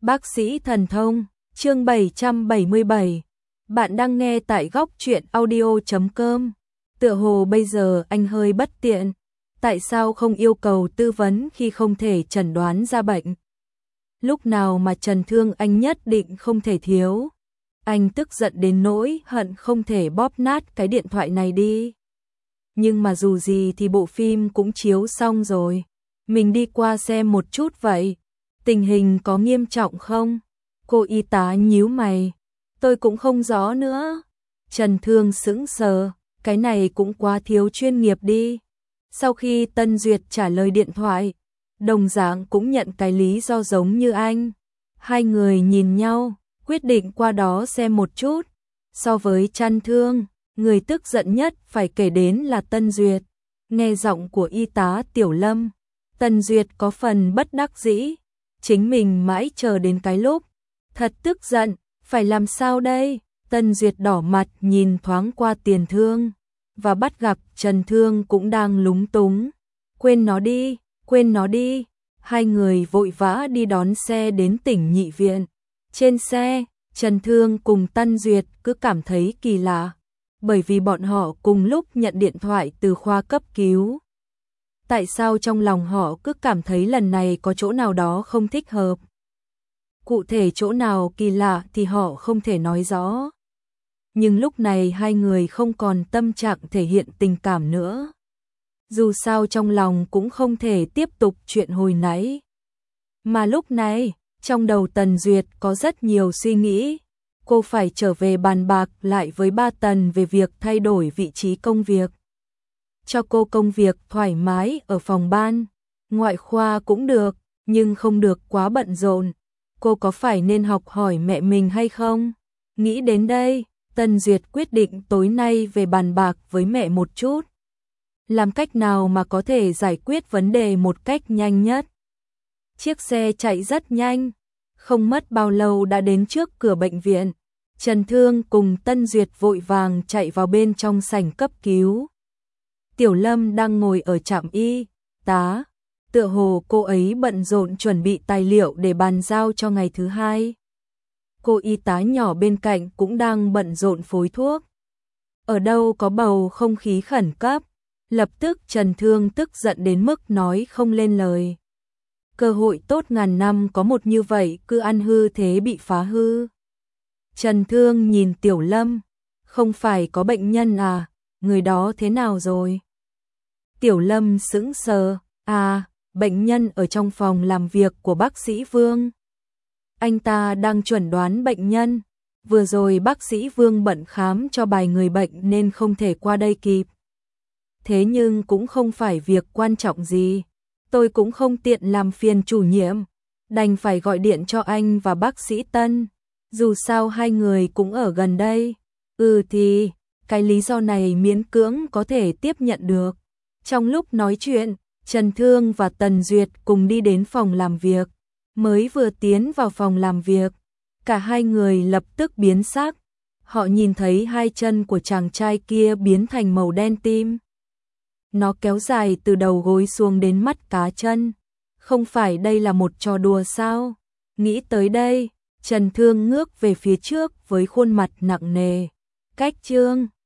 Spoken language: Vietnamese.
Bác sĩ thần thông, chương 777. Bạn đang nghe tại góc truyện audio.com. Tựa hồ bây giờ anh hơi bất tiện. Tại sao không yêu cầu tư vấn khi không thể chẩn đoán ra bệnh? Lúc nào mà Trần Thương anh nhất định không thể thiếu. Anh tức giận đến nỗi hận không thể bóp nát cái điện thoại này đi. Nhưng mà dù gì thì bộ phim cũng chiếu xong rồi. Mình đi qua xem một chút vậy. Tình hình có nghiêm trọng không? Cô y tá nhíu mày. Tôi cũng không rõ nữa. Trần Thương sững sờ, cái này cũng quá thiếu chuyên nghiệp đi. Sau khi Tân Duyệt trả lời điện thoại, đồng dạng cũng nhận cái lý do giống như anh. Hai người nhìn nhau, quyết định qua đó xem một chút. So với Trần Thương, người tức giận nhất phải kể đến là Tân Duyệt. Nghe giọng của y tá Tiểu Lâm, Tân Duyệt có phần bất đắc dĩ. Chính mình mãi chờ đến cái lúc thật tức giận, phải làm sao đây? Tân Duyệt đỏ mặt nhìn thoáng qua Tiền Thương và bắt gặp Trần Thương cũng đang lúng túng. Quên nó đi, quên nó đi. Hai người vội vã đi đón xe đến tỉnh Nhị Viện. Trên xe, Trần Thương cùng Tân Duyệt cứ cảm thấy kỳ lạ, bởi vì bọn họ cùng lúc nhận điện thoại từ khoa cấp cứu. Tại sao trong lòng họ cứ cảm thấy lần này có chỗ nào đó không thích hợp? Cụ thể chỗ nào kỳ lạ thì họ không thể nói rõ. Nhưng lúc này hai người không còn tâm trạng thể hiện tình cảm nữa. Dù sao trong lòng cũng không thể tiếp tục chuyện hồi nãy. Mà lúc này, trong đầu Tần Duyệt có rất nhiều suy nghĩ. Cô phải trở về bàn bạc lại với ba Tần về việc thay đổi vị trí công việc. Cho cô công việc thoải mái ở phòng ban, ngoại khoa cũng được, nhưng không được quá bận rộn. Cô có phải nên học hỏi mẹ mình hay không? Nghĩ đến đây, Tân Duyệt quyết định tối nay về bàn bạc với mẹ một chút. Làm cách nào mà có thể giải quyết vấn đề một cách nhanh nhất. Chiếc xe chạy rất nhanh, không mất bao lâu đã đến trước cửa bệnh viện. Trần Thương cùng Tân Duyệt vội vàng chạy vào bên trong sảnh cấp cứu. Tiểu Lâm đang ngồi ở trạm y tá, tựa hồ cô ấy bận rộn chuẩn bị tài liệu để bàn giao cho ngày thứ hai. Cô y tá nhỏ bên cạnh cũng đang bận rộn phối thuốc. Ở đâu có bầu không khí khẩn cấp, lập tức Trần Thương tức giận đến mức nói không lên lời. Cơ hội tốt ngàn năm có một như vậy cứ ăn hư thế bị phá hư. Trần Thương nhìn Tiểu Lâm, không phải có bệnh nhân à, người đó thế nào rồi? Tiểu Lâm sững sờ, à, bệnh nhân ở trong phòng làm việc của bác sĩ Vương. Anh ta đang chuẩn đoán bệnh nhân, vừa rồi bác sĩ Vương bận khám cho bài người bệnh nên không thể qua đây kịp. Thế nhưng cũng không phải việc quan trọng gì, tôi cũng không tiện làm phiền chủ nhiệm, đành phải gọi điện cho anh và bác sĩ Tân, dù sao hai người cũng ở gần đây. Thì, cái lý do này miễn cưỡng có thể tiếp nhận được. Trong lúc nói chuyện, Trần Thương và Tần Duyệt cùng đi đến phòng làm việc. Mới vừa tiến vào phòng làm việc, cả hai người lập tức biến sắc. Họ nhìn thấy hai chân của chàng trai kia biến thành màu đen tim. Nó kéo dài từ đầu gối xuống đến mắt cá chân. Không phải đây là một trò đùa sao? Nghĩ tới đây, Trần Thương ngước về phía trước với khuôn mặt nặng nề. Cách chương